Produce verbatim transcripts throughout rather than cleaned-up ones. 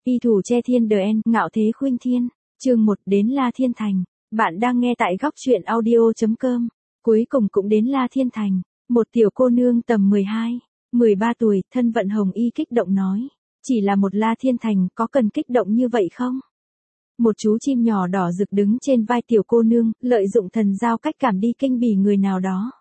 Y thủ che thiên đờ en, ngạo thế khuynh thiên. Chương một đến La Thiên Thành. Bạn đang nghe tại góc truyện audio chấm com. Cuối cùng cũng đến La Thiên Thành. Một tiểu cô nương tầm mười hai, mười ba tuổi, thân vận hồng y kích động nói. Chỉ là một La Thiên Thành, có cần kích động như vậy không? Một chú chim nhỏ đỏ rực đứng trên vai tiểu cô nương, lợi dụng thần giao cách cảm đi kinh bỉ người nào đó.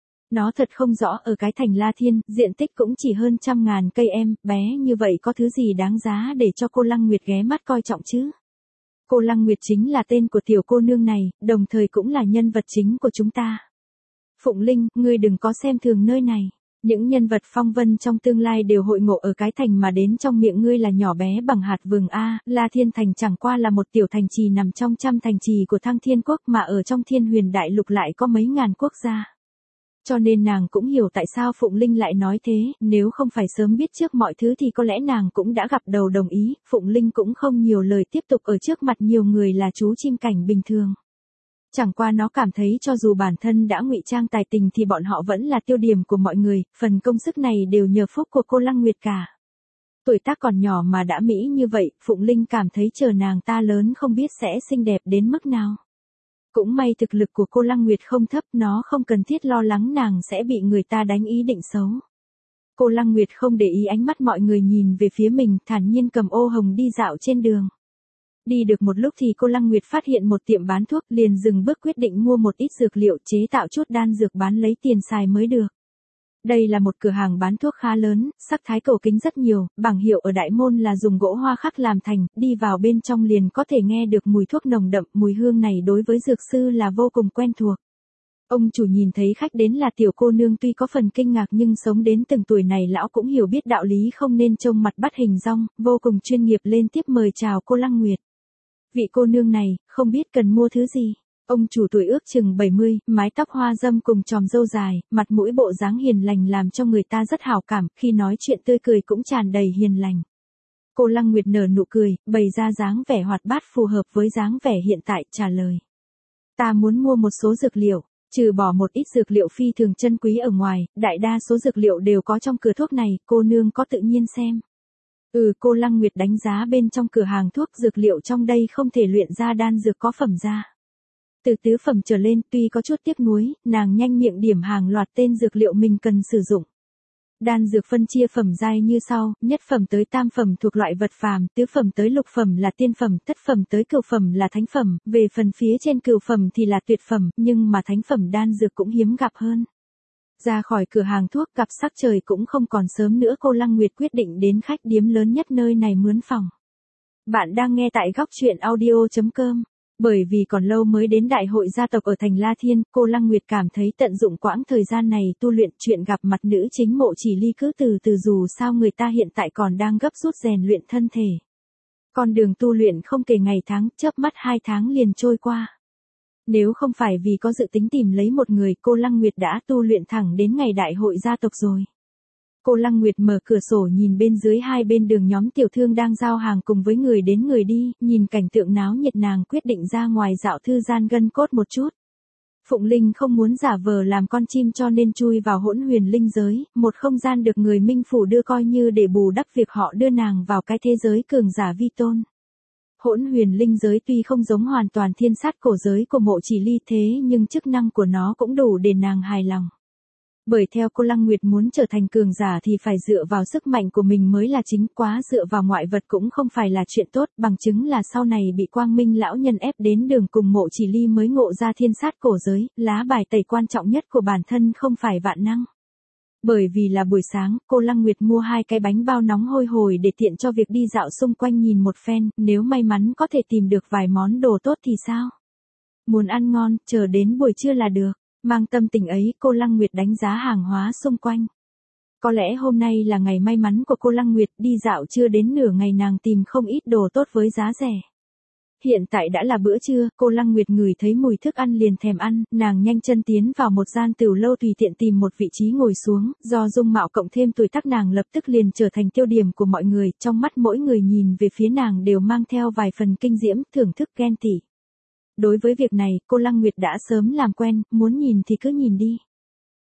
Nó thật không rõ ở cái thành La Thiên, diện tích cũng chỉ hơn trăm ngàn cây em, bé như vậy có thứ gì đáng giá để cho cô Lăng Nguyệt ghé mắt coi trọng chứ? Cô Lăng Nguyệt chính là tên của tiểu cô nương này, đồng thời cũng là nhân vật chính của chúng ta. Phụng Linh, ngươi đừng có xem thường nơi này. Những nhân vật phong vân trong tương lai đều hội ngộ ở cái thành mà đến trong miệng ngươi là nhỏ bé bằng hạt vừng A, La Thiên Thành chẳng qua là một tiểu thành trì nằm trong trăm thành trì của Thăng Thiên Quốc mà ở trong Thiên Huyền Đại Lục lại có mấy ngàn quốc gia. Cho nên nàng cũng hiểu tại sao Phụng Linh lại nói thế, nếu không phải sớm biết trước mọi thứ thì có lẽ nàng cũng đã gặp đầu đồng ý, Phụng Linh cũng không nhiều lời tiếp tục ở trước mặt nhiều người là chú chim cảnh bình thường. Chẳng qua nó cảm thấy cho dù bản thân đã ngụy trang tài tình thì bọn họ vẫn là tiêu điểm của mọi người, phần công sức này đều nhờ phúc của cô Lăng Nguyệt cả. Tuổi tác còn nhỏ mà đã mỹ như vậy, Phụng Linh cảm thấy chờ nàng ta lớn không biết sẽ xinh đẹp đến mức nào. Cũng may thực lực của cô Lăng Nguyệt không thấp, nó không cần thiết lo lắng nàng sẽ bị người ta đánh ý định xấu. Cô Lăng Nguyệt không để ý ánh mắt mọi người nhìn về phía mình, thản nhiên cầm ô hồng đi dạo trên đường. Đi được một lúc thì cô Lăng Nguyệt phát hiện một tiệm bán thuốc, liền dừng bước quyết định mua một ít dược liệu chế tạo chút đan dược bán lấy tiền xài mới được. Đây là một cửa hàng bán thuốc khá lớn, sắc thái cổ kính rất nhiều, bảng hiệu ở đại môn là dùng gỗ hoa khắc làm thành, đi vào bên trong liền có thể nghe được mùi thuốc nồng đậm, mùi hương này đối với dược sư là vô cùng quen thuộc. Ông chủ nhìn thấy khách đến là tiểu cô nương tuy có phần kinh ngạc nhưng sống đến từng tuổi này lão cũng hiểu biết đạo lý không nên trông mặt bắt hình dong, vô cùng chuyên nghiệp lên tiếp mời chào cô Lăng Nguyệt. Vị cô nương này, không biết cần mua thứ gì. Ông chủ tuổi ước chừng bảy mươi, mái tóc hoa râm cùng tròm râu dài, mặt mũi bộ dáng hiền lành làm cho người ta rất hảo cảm, khi nói chuyện tươi cười cũng tràn đầy hiền lành. Cô Lăng Nguyệt nở nụ cười, bày ra dáng vẻ hoạt bát phù hợp với dáng vẻ hiện tại, trả lời. Ta muốn mua một số dược liệu, trừ bỏ một ít dược liệu phi thường chân quý ở ngoài, đại đa số dược liệu đều có trong cửa thuốc này, cô nương có tự nhiên xem. Ừ, cô Lăng Nguyệt đánh giá bên trong cửa hàng thuốc, dược liệu trong đây không thể luyện ra đan dược có phẩm ra. Từ tứ phẩm trở lên, tuy có chút tiếc nuối, nàng nhanh miệng điểm hàng loạt tên dược liệu mình cần sử dụng. Đan dược phân chia phẩm giai như sau, nhất phẩm tới tam phẩm thuộc loại vật phàm, tứ phẩm tới lục phẩm là tiên phẩm, thất phẩm tới cửu phẩm là thánh phẩm, về phần phía trên cửu phẩm thì là tuyệt phẩm, nhưng mà thánh phẩm đan dược cũng hiếm gặp hơn. Ra khỏi cửa hàng thuốc, cặp sắc trời cũng không còn sớm nữa, cô Lăng Nguyệt quyết định đến khách điếm lớn nhất nơi này mướn phòng. Bạn đang nghe tại góc truyện audio chấm com. Bởi vì còn lâu mới đến đại hội gia tộc ở thành La Thiên, cô Lăng Nguyệt cảm thấy tận dụng quãng thời gian này tu luyện, chuyện gặp mặt nữ chính Mộ Chỉ Ly cứ từ từ, dù sao người ta hiện tại còn đang gấp rút rèn luyện thân thể. Con đường tu luyện không kể ngày tháng, chớp mắt hai tháng liền trôi qua. Nếu không phải vì có dự tính tìm lấy một người, cô Lăng Nguyệt đã tu luyện thẳng đến ngày đại hội gia tộc rồi. Cô Lăng Nguyệt mở cửa sổ nhìn bên dưới hai bên đường nhóm tiểu thương đang giao hàng cùng với người đến người đi, nhìn cảnh tượng náo nhiệt nàng quyết định ra ngoài dạo thư gian gân cốt một chút. Phụng Linh không muốn giả vờ làm con chim cho nên chui vào hỗn huyền linh giới, một không gian được người Minh Phủ đưa coi như để bù đắp việc họ đưa nàng vào cái thế giới cường giả vi tôn. Hỗn huyền linh giới tuy không giống hoàn toàn thiên sát cổ giới của Mộ Chỉ Ly thế nhưng chức năng của nó cũng đủ để nàng hài lòng. Bởi theo cô Lăng Nguyệt muốn trở thành cường giả thì phải dựa vào sức mạnh của mình mới là chính, quá dựa vào ngoại vật cũng không phải là chuyện tốt, bằng chứng là sau này bị Quang Minh lão nhân ép đến đường cùng Mộ Chỉ Ly mới ngộ ra thiên sát cổ giới, lá bài tẩy quan trọng nhất của bản thân không phải vạn năng. Bởi vì là buổi sáng, cô Lăng Nguyệt mua hai cái bánh bao nóng hôi hổi để tiện cho việc đi dạo xung quanh nhìn một phen, nếu may mắn có thể tìm được vài món đồ tốt thì sao? Muốn ăn ngon, chờ đến buổi trưa là được. Mang tâm tình ấy, cô Lăng Nguyệt đánh giá hàng hóa xung quanh. Có lẽ hôm nay là ngày may mắn của cô Lăng Nguyệt, đi dạo chưa đến nửa ngày nàng tìm không ít đồ tốt với giá rẻ. Hiện tại đã là bữa trưa, cô Lăng Nguyệt ngửi thấy mùi thức ăn liền thèm ăn, nàng nhanh chân tiến vào một gian tửu lâu tùy tiện tìm một vị trí ngồi xuống, do dung mạo cộng thêm tuổi tác nàng lập tức liền trở thành tiêu điểm của mọi người, trong mắt mỗi người nhìn về phía nàng đều mang theo vài phần kinh diễm, thưởng thức, ghen tị. Đối với việc này, cô Lăng Nguyệt đã sớm làm quen, muốn nhìn thì cứ nhìn đi.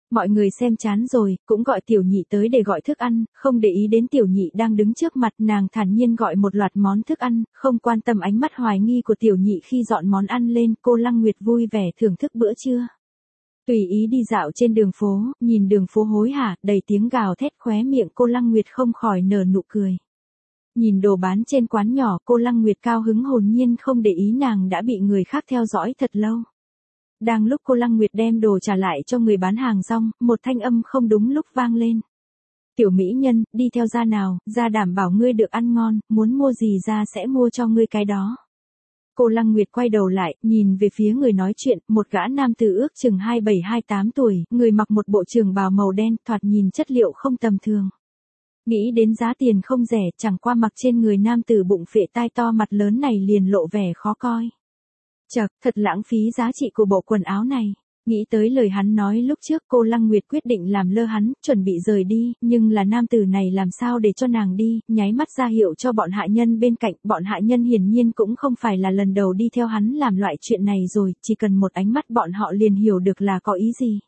Mọi người xem chán rồi, cũng gọi tiểu nhị tới để gọi thức ăn, không để ý đến tiểu nhị đang đứng trước mặt, nàng thản nhiên gọi một loạt món thức ăn, không quan tâm ánh mắt hoài nghi của tiểu nhị khi dọn món ăn lên, cô Lăng Nguyệt vui vẻ thưởng thức bữa trưa. Tùy ý đi dạo trên đường phố, nhìn đường phố hối hả, đầy tiếng gào thét, khóe miệng cô Lăng Nguyệt không khỏi nở nụ cười. Nhìn đồ bán trên quán nhỏ, cô Lăng Nguyệt cao hứng hồn nhiên không để ý nàng đã bị người khác theo dõi thật lâu. Đang lúc cô Lăng Nguyệt đem đồ trả lại cho người bán hàng rong, một thanh âm không đúng lúc vang lên. Tiểu mỹ nhân, đi theo ra nào, ra đảm bảo ngươi được ăn ngon, muốn mua gì ra sẽ mua cho ngươi cái đó. Cô Lăng Nguyệt quay đầu lại, nhìn về phía người nói chuyện, một gã nam tử ước chừng hai mươi bảy hai mươi tám tuổi, người mặc một bộ trường bào màu đen, thoạt nhìn chất liệu không tầm thường. Nghĩ đến giá tiền không rẻ, chẳng qua mặc trên người nam tử bụng phệ tai to mặt lớn này liền lộ vẻ khó coi. Chậc, thật lãng phí giá trị của bộ quần áo này. Nghĩ tới lời hắn nói lúc trước, cô Lăng Nguyệt quyết định làm lơ hắn, chuẩn bị rời đi, nhưng là nam tử này làm sao để cho nàng đi, nháy mắt ra hiệu cho bọn hạ nhân bên cạnh, bọn hạ nhân hiển nhiên cũng không phải là lần đầu đi theo hắn làm loại chuyện này rồi, chỉ cần một ánh mắt bọn họ liền hiểu được là có ý gì.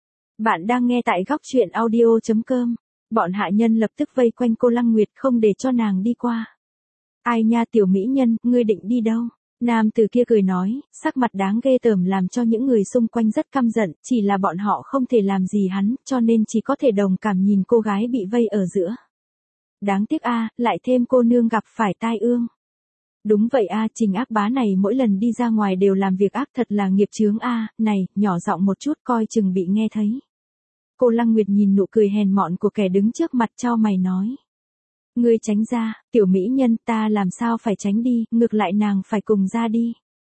Bạn đang nghe tại góc truyện audio chấm com. Bọn hạ nhân lập tức vây quanh cô Lăng Nguyệt không để cho nàng đi qua. Ai nha tiểu mỹ nhân, ngươi định đi đâu? Nam tử kia cười nói, sắc mặt đáng ghê tởm làm cho những người xung quanh rất căm giận, chỉ là bọn họ không thể làm gì hắn, cho nên chỉ có thể đồng cảm nhìn cô gái bị vây ở giữa. Đáng tiếc a, lại thêm cô nương gặp phải tai ương. Đúng vậy a, Trình Ác Bá này mỗi lần đi ra ngoài đều làm việc ác, thật là nghiệp chướng a, này, nhỏ giọng một chút coi chừng bị nghe thấy. Cô Lăng Nguyệt nhìn nụ cười hèn mọn của kẻ đứng trước mặt chau mày nói. Ngươi tránh ra, tiểu mỹ nhân, ta làm sao phải tránh đi, ngược lại nàng phải cùng ra đi.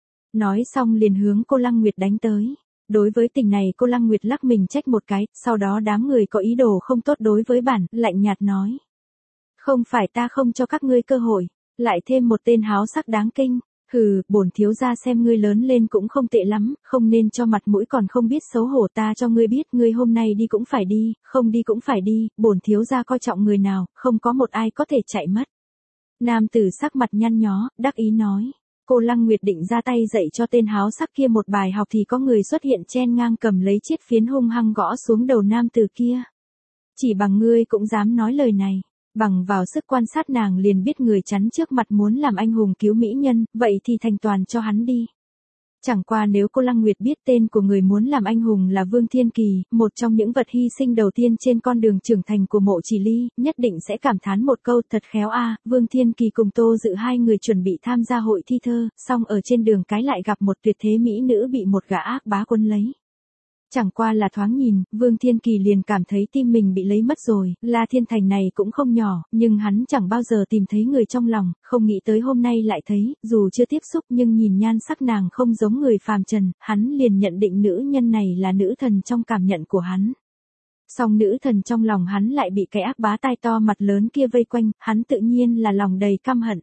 Nói xong liền hướng cô Lăng Nguyệt đánh tới. Đối với tình này cô Lăng Nguyệt lắc mình trách một cái, sau đó đám người có ý đồ không tốt đối với bản, lạnh nhạt nói. Không phải ta không cho các ngươi cơ hội, lại thêm một tên háo sắc đáng kinh. Hừ, bổn thiếu gia xem ngươi lớn lên cũng không tệ lắm, không nên cho mặt mũi còn không biết xấu hổ, ta cho ngươi biết, ngươi hôm nay đi cũng phải đi, không đi cũng phải đi, bổn thiếu gia coi trọng người nào, không có một ai có thể chạy mất. Nam tử sắc mặt nhăn nhó, đắc ý nói. Cô Lăng Nguyệt định ra tay dạy cho tên háo sắc kia một bài học thì có người xuất hiện chen ngang cầm lấy chiếc phiến hung hăng gõ xuống đầu nam tử kia. Chỉ bằng ngươi cũng dám nói lời này. Bằng vào sức quan sát nàng liền biết người chắn trước mặt muốn làm anh hùng cứu mỹ nhân, vậy thì thành toàn cho hắn đi. Chẳng qua nếu cô Lăng Nguyệt biết tên của người muốn làm anh hùng là Vương Thiên Kỳ, một trong những vật hy sinh đầu tiên trên con đường trưởng thành của Mộ Chỉ Ly, nhất định sẽ cảm thán một câu thật khéo a. Vương Thiên Kỳ cùng Tô Dự hai người chuẩn bị tham gia hội thi thơ, song ở trên đường cái lại gặp một tuyệt thế mỹ nữ bị một gã ác bá quân lấy. Chẳng qua là thoáng nhìn, Vương Thiên Kỳ liền cảm thấy tim mình bị lấy mất rồi, La Thiên Thành này cũng không nhỏ, nhưng hắn chẳng bao giờ tìm thấy người trong lòng, không nghĩ tới hôm nay lại thấy, dù chưa tiếp xúc nhưng nhìn nhan sắc nàng không giống người phàm trần, hắn liền nhận định nữ nhân này là nữ thần trong cảm nhận của hắn. Song nữ thần trong lòng hắn lại bị cái ác bá tai to mặt lớn kia vây quanh, hắn tự nhiên là lòng đầy căm hận.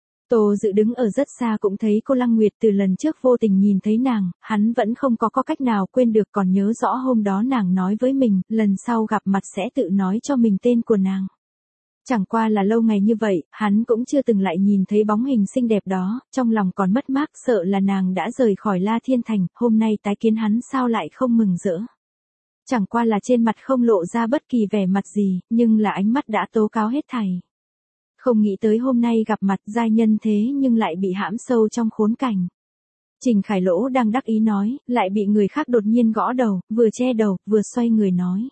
Tô Dự đứng ở rất xa cũng thấy cô Lăng Nguyệt từ lần trước vô tình nhìn thấy nàng, hắn vẫn không có có cách nào quên được, còn nhớ rõ hôm đó nàng nói với mình, lần sau gặp mặt sẽ tự nói cho mình tên của nàng. Chẳng qua là lâu ngày như vậy, hắn cũng chưa từng lại nhìn thấy bóng hình xinh đẹp đó, trong lòng còn mất mát sợ là nàng đã rời khỏi La Thiên Thành, hôm nay tái kiến hắn sao lại không mừng rỡ. Chẳng qua là trên mặt không lộ ra bất kỳ vẻ mặt gì, nhưng là ánh mắt đã tố cáo hết thảy. Không nghĩ tới hôm nay gặp mặt giai nhân thế nhưng lại bị hãm sâu trong khốn cảnh. Trình Khải Lỗ đang đắc ý nói, lại bị người khác đột nhiên gõ đầu, vừa che đầu, vừa xoay người nói.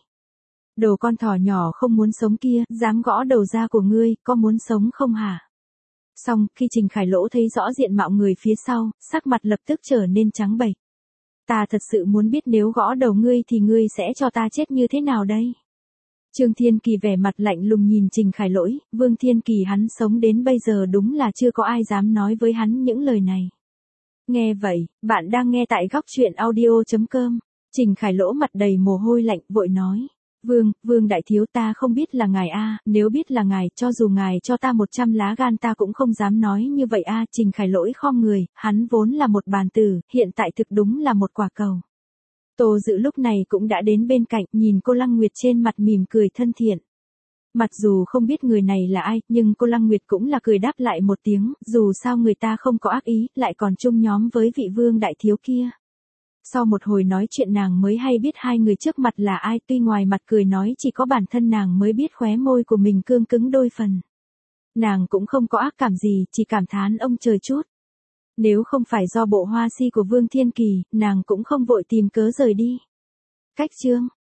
Đồ con thỏ nhỏ không muốn sống kia, dám gõ đầu ra của ngươi, có muốn sống không hả? Xong, khi Trình Khải Lỗ thấy rõ diện mạo người phía sau, sắc mặt lập tức trở nên trắng bệch. Ta thật sự muốn biết nếu gõ đầu ngươi thì ngươi sẽ cho ta chết như thế nào đây? Trương Thiên Kỳ vẻ mặt lạnh lùng nhìn Trình Khải Lỗi, Vương Thiên Kỳ hắn sống đến bây giờ đúng là chưa có ai dám nói với hắn những lời này. Nghe vậy, bạn đang nghe tại góc truyện audio chấm com. Trình Khải Lỗ mặt đầy mồ hôi lạnh, vội nói. Vương, Vương đại thiếu ta không biết là ngài a, nếu biết là ngài, cho dù ngài cho ta một trăm lá gan ta cũng không dám nói như vậy a. Trình Khải Lỗi khom người, hắn vốn là một bàn tử, hiện tại thực đúng là một quả cầu. Tô Dự lúc này cũng đã đến bên cạnh, nhìn cô Lăng Nguyệt trên mặt mỉm cười thân thiện. Mặc dù không biết người này là ai, nhưng cô Lăng Nguyệt cũng là cười đáp lại một tiếng, dù sao người ta không có ác ý, lại còn chung nhóm với vị Vương đại thiếu kia. Sau một hồi nói chuyện nàng mới hay biết hai người trước mặt là ai, tuy ngoài mặt cười nói chỉ có bản thân nàng mới biết khóe môi của mình cương cứng đôi phần. Nàng cũng không có ác cảm gì, chỉ cảm thán ông trời chút. Nếu không phải do bộ hoa si của Vương Thiên Kỳ, nàng cũng không vội tìm cớ rời đi. Cách chương